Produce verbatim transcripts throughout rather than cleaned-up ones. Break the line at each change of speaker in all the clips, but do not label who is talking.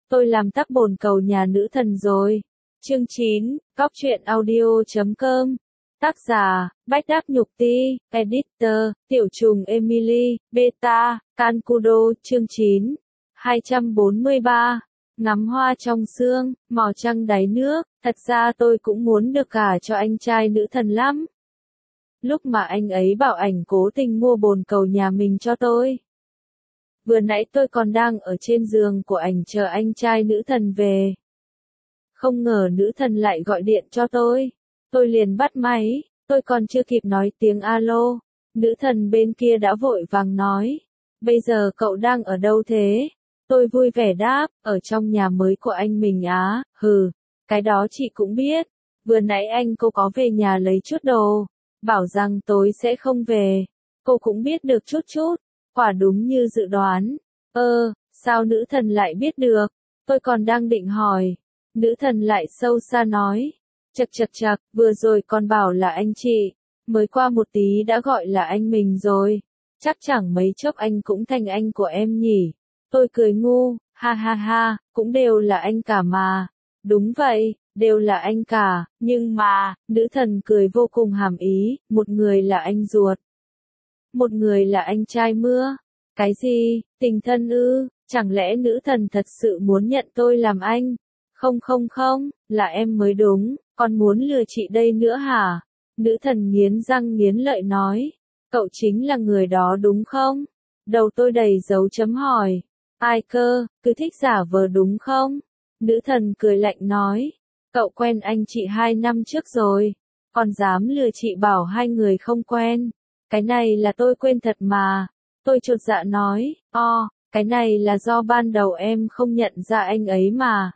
tôi làm tắc bồn cầu nhà nữ thần rồi. Chương chín, Cóc truyện audio chấm com. Tác giả, Bách Đáp Nhục Ti, Editor, Tiểu trùng Emily, Beta, Cancudo. Chương chín, hai trăm bốn mươi ba. Ngắm hoa trong sương, mò trăng đáy nước, thật ra tôi cũng muốn được gả cho anh trai nữ thần lắm. Lúc mà anh ấy bảo ảnh cố tình mua bồn cầu nhà mình cho tôi. Vừa nãy tôi còn đang ở trên giường của ảnh chờ anh trai nữ thần về. Không ngờ nữ thần lại gọi điện cho tôi. Tôi liền bắt máy, tôi còn chưa kịp nói tiếng alo. Nữ thần bên kia đã vội vàng nói. Bây giờ cậu đang ở đâu thế? Tôi vui vẻ đáp, ở trong nhà mới của anh mình á. Hừ, cái đó chị cũng biết. Vừa nãy anh cô có về nhà lấy chút đồ. Bảo rằng tối sẽ không về. Cô cũng biết được chút chút. Quả đúng như dự đoán. Ơ, sao nữ thần lại biết được? Tôi còn đang định hỏi. Nữ thần lại sâu xa nói. Chật chật chật, vừa rồi còn bảo là anh chị. Mới qua một tí đã gọi là anh mình rồi. Chắc chẳng mấy chốc anh cũng thành anh của em nhỉ. Tôi cười ngu, ha ha ha, cũng đều là anh cả mà. Đúng vậy, đều là anh cả, nhưng mà, nữ thần cười vô cùng hàm ý, một người là anh ruột. Một người là anh trai mưa. Cái gì, tình thân ư, chẳng lẽ nữ thần thật sự muốn nhận tôi làm anh? Không không không, là em mới đúng, còn muốn lừa chị đây nữa hả? Nữ thần nghiến răng nghiến lợi nói. Cậu chính là người đó đúng không? Đầu tôi đầy dấu chấm hỏi. Ai cơ, cứ thích giả vờ đúng không? Nữ thần cười lạnh nói. Cậu quen anh chị hai năm trước rồi. Còn dám lừa chị bảo hai người không quen. Cái này là tôi quên thật mà. Tôi chột dạ nói. O, cái này là do ban đầu em không nhận ra anh ấy mà.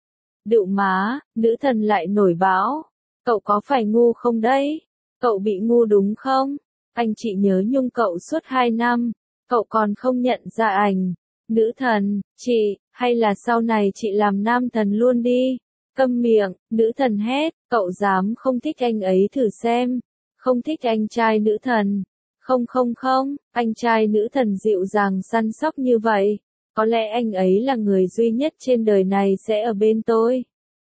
Đựu má, nữ thần lại nổi báo. Cậu có phải ngu không đấy? Cậu bị ngu đúng không? Anh chị nhớ nhung cậu suốt hai năm. Cậu còn không nhận ra ảnh. Nữ thần, chị, hay là sau này chị làm nam thần luôn đi. Câm miệng, nữ thần hét, cậu dám không thích anh ấy thử xem. Không thích anh trai nữ thần. Không không không, anh trai nữ thần dịu dàng săn sóc như vậy. Có lẽ anh ấy là người duy nhất trên đời này sẽ ở bên tôi.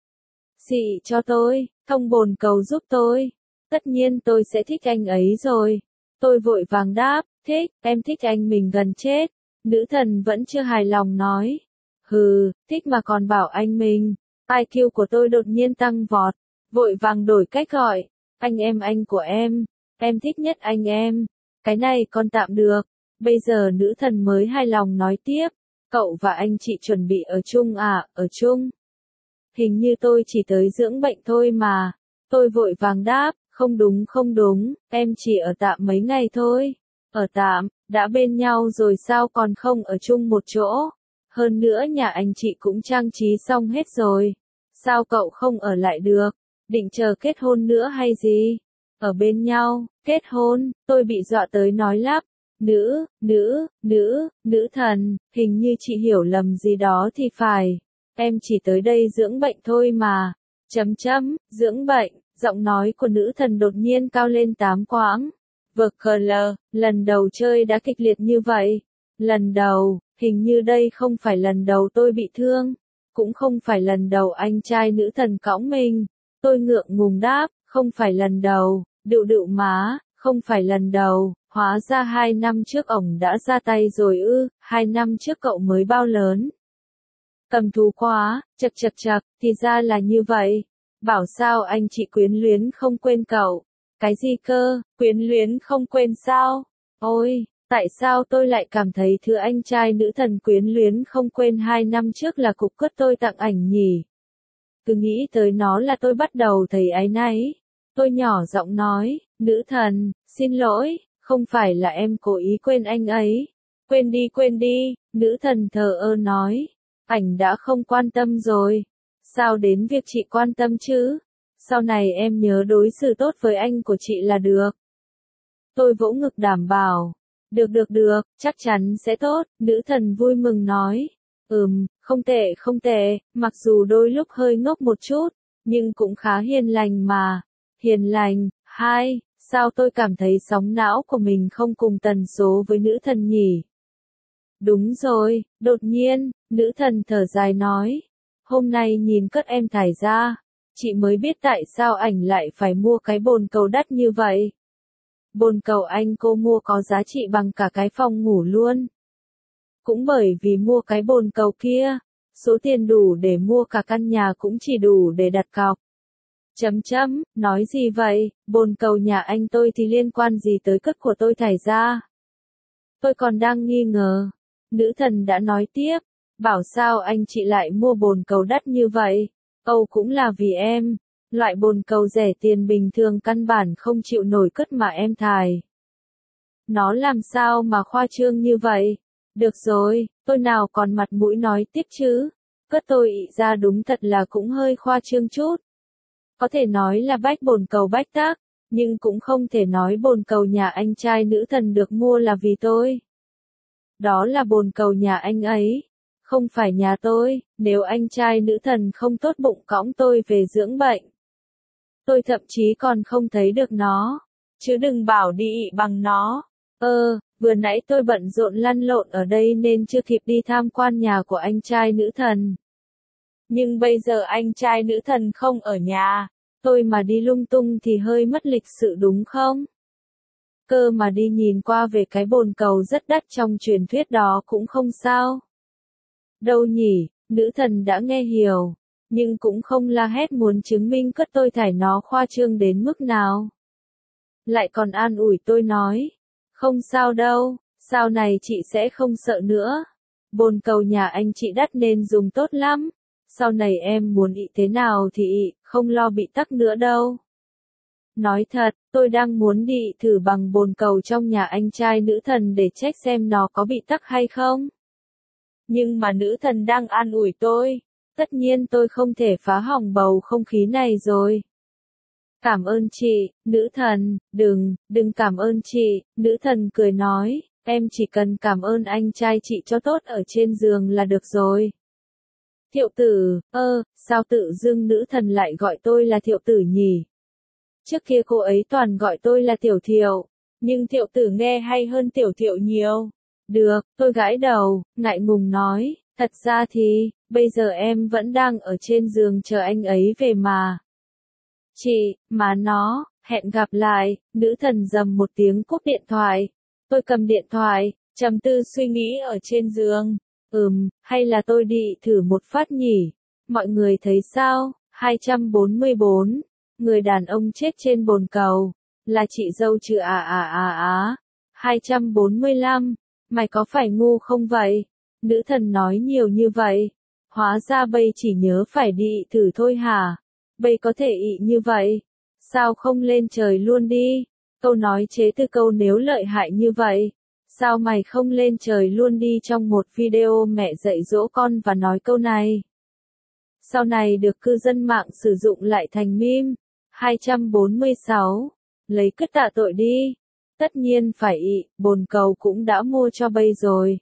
Xị cho tôi, thông bồn cầu giúp tôi. Tất nhiên tôi sẽ thích anh ấy rồi. Tôi vội vàng đáp, thích, em thích anh mình gần chết. Nữ thần vẫn chưa hài lòng nói. Hừ, thích mà còn bảo anh mình. i kiu của tôi đột nhiên tăng vọt. Vội vàng đổi cách gọi. Anh em anh của em. Em thích nhất anh em. Cái này còn tạm được. Bây giờ nữ thần mới hài lòng nói tiếp. Cậu và anh chị chuẩn bị ở chung à, ở chung. Hình như tôi chỉ tới dưỡng bệnh thôi mà. Tôi vội vàng đáp, không đúng không đúng, em chỉ ở tạm mấy ngày thôi. Ở tạm, đã bên nhau rồi sao còn không ở chung một chỗ. Hơn nữa nhà anh chị cũng trang trí xong hết rồi. Sao cậu không ở lại được? Định chờ kết hôn nữa hay gì? Ở bên nhau, kết hôn, tôi bị dọa tới nói lắp. Nữ, nữ, nữ, nữ thần, hình như chị hiểu lầm gì đó thì phải. Em chỉ tới đây dưỡng bệnh thôi mà. Chấm chấm, dưỡng bệnh, giọng nói của nữ thần đột nhiên cao lên tám quãng. Vực cờ lờ, lần đầu chơi đã kịch liệt như vậy. Lần đầu, hình như đây không phải lần đầu tôi bị thương. Cũng không phải lần đầu anh trai nữ thần cõng mình. Tôi ngượng ngùng đáp, không phải lần đầu, đựu đựu má, không phải lần đầu. Hóa ra hai năm trước ổng đã ra tay rồi ư, hai năm trước cậu mới bao lớn. Cầm thú quá, chật chật chật, thì ra là như vậy. Bảo sao anh chị quyến luyến không quên cậu. Cái gì cơ, quyến luyến không quên sao? Ôi, tại sao tôi lại cảm thấy thứ anh trai nữ thần quyến luyến không quên hai năm trước là cục cất tôi tặng ảnh nhỉ? Cứ nghĩ tới nó là tôi bắt đầu thấy áy náy. Tôi nhỏ giọng nói, nữ thần, xin lỗi, không phải là em cố ý quên anh ấy. Quên đi quên đi, nữ thần thờ ơ nói. Ảnh đã không quan tâm rồi. Sao đến việc chị quan tâm chứ? Sau này em nhớ đối xử tốt với anh của chị là được. Tôi vỗ ngực đảm bảo. Được được được, chắc chắn sẽ tốt, nữ thần vui mừng nói. Ừm, không tệ không tệ, mặc dù đôi lúc hơi ngốc một chút, nhưng cũng khá hiền lành mà. Hiền lành, hai, sao tôi cảm thấy sóng não của mình không cùng tần số với nữ thần nhỉ? Đúng rồi, đột nhiên, Nữ thần thở dài nói. Hôm nay nhìn cất em thải ra, chị mới biết tại sao ảnh lại phải mua cái bồn cầu đắt như vậy. Bồn cầu anh cô mua có giá trị bằng cả cái phòng ngủ luôn. Cũng bởi vì mua cái bồn cầu kia, số tiền đủ để mua cả căn nhà cũng chỉ đủ để đặt cọc. Chấm chấm, nói gì vậy, bồn cầu nhà anh tôi thì liên quan gì tới cất của tôi thải ra. Tôi còn đang nghi ngờ. Nữ thần đã nói tiếp, bảo sao anh chị lại mua bồn cầu đắt như vậy. Âu cũng là vì em, loại bồn cầu rẻ tiền bình thường căn bản không chịu nổi cất mà em thải. Nó làm sao mà khoa trương như vậy? Được rồi, tôi nào còn mặt mũi nói tiếp chứ. Cất tôi ị ra đúng thật là cũng hơi khoa trương chút. Có thể nói là bách bồn cầu bách tác, nhưng cũng không thể nói bồn cầu nhà anh trai nữ thần được mua là vì tôi. Đó là bồn cầu nhà anh ấy, không phải nhà tôi. Nếu anh trai nữ thần không tốt bụng cõng tôi về dưỡng bệnh, tôi thậm chí còn không thấy được nó, chứ đừng bảo đi ị bằng nó. Ơ, vừa nãy tôi bận rộn lăn lộn ở đây nên chưa kịp đi tham quan nhà của anh trai nữ thần. Nhưng bây giờ anh trai nữ thần không ở nhà, tôi mà đi lung tung thì hơi mất lịch sự đúng không? Cơ mà đi nhìn qua về cái bồn cầu rất đắt trong truyền thuyết đó cũng không sao. Đâu nhỉ, nữ thần đã nghe hiểu, nhưng cũng không la hét muốn chứng minh cất tôi thải nó khoa trương đến mức nào. Lại còn an ủi tôi nói, không sao đâu, sau này chị sẽ không sợ nữa. Bồn cầu nhà anh chị đắt nên dùng tốt lắm. Sau này em muốn ị thế nào thì ị, không lo bị tắc nữa đâu. Nói thật, tôi đang muốn đi ị thử bằng bồn cầu trong nhà anh trai nữ thần để check xem nó có bị tắc hay không. Nhưng mà nữ thần đang an ủi tôi, tất nhiên tôi không thể phá hỏng bầu không khí này rồi. Cảm ơn chị, nữ thần, đừng, đừng cảm ơn chị, nữ thần cười nói, em chỉ cần cảm ơn anh trai chị cho tốt ở trên giường là được rồi. Thiệu tử, ơ, sao tự dưng nữ thần lại gọi tôi là thiệu tử nhỉ? Trước kia cô ấy toàn gọi tôi là tiểu thiệu, nhưng thiệu tử nghe hay hơn tiểu thiệu nhiều. Được, tôi gãi đầu, ngại ngùng nói, thật ra thì, bây giờ em vẫn đang ở trên giường chờ anh ấy về mà. Chị, mà nó, hẹn gặp lại, nữ thần rầm một tiếng cúp điện thoại. Tôi cầm điện thoại, trầm tư suy nghĩ ở trên giường. Ừm, hay là tôi đi thử một phát nhỉ? Mọi người thấy sao? hai trăm bốn mươi bốn. Người đàn ông chết trên bồn cầu. Là chị dâu chứ à à à à. hai trăm bốn mươi lăm. Mày có phải ngu không vậy? Nữ thần nói nhiều như vậy. Hóa ra bây chỉ nhớ phải đi thử thôi hả? Bây có thể ị như vậy. Sao không lên trời luôn đi? Câu nói chế từ câu nếu lợi hại như vậy. Sao mày không lên trời luôn đi trong một video mẹ dạy dỗ con và nói câu này? Sau này được cư dân mạng sử dụng lại thành meme. hai trăm bốn mươi sáu. Lấy cất tạ tội đi. Tất nhiên phải ị, bồn cầu cũng đã mua cho bây rồi.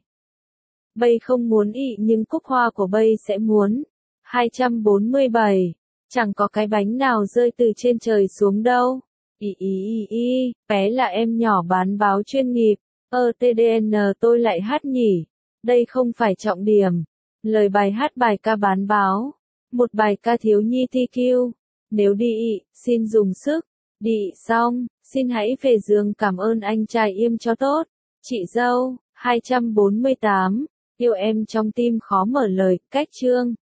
Bây không muốn ị nhưng cúc hoa của bây sẽ muốn. hai trăm bốn mươi bảy. Chẳng có cái bánh nào rơi từ trên trời xuống đâu. Ý ý ý ý, bé là em nhỏ bán báo chuyên nghiệp. Ơ tê đê en tôi lại hát nhỉ. Đây không phải trọng điểm. Lời bài hát bài ca bán báo. Một bài ca thiếu nhi ti kiu. Nếu đi ị, xin dùng sức. Đi ị xong, xin hãy về giường cảm ơn anh trai im cho tốt. Chị dâu, hai trăm bốn mươi tám. Yêu em trong tim khó mở lời, cách chương.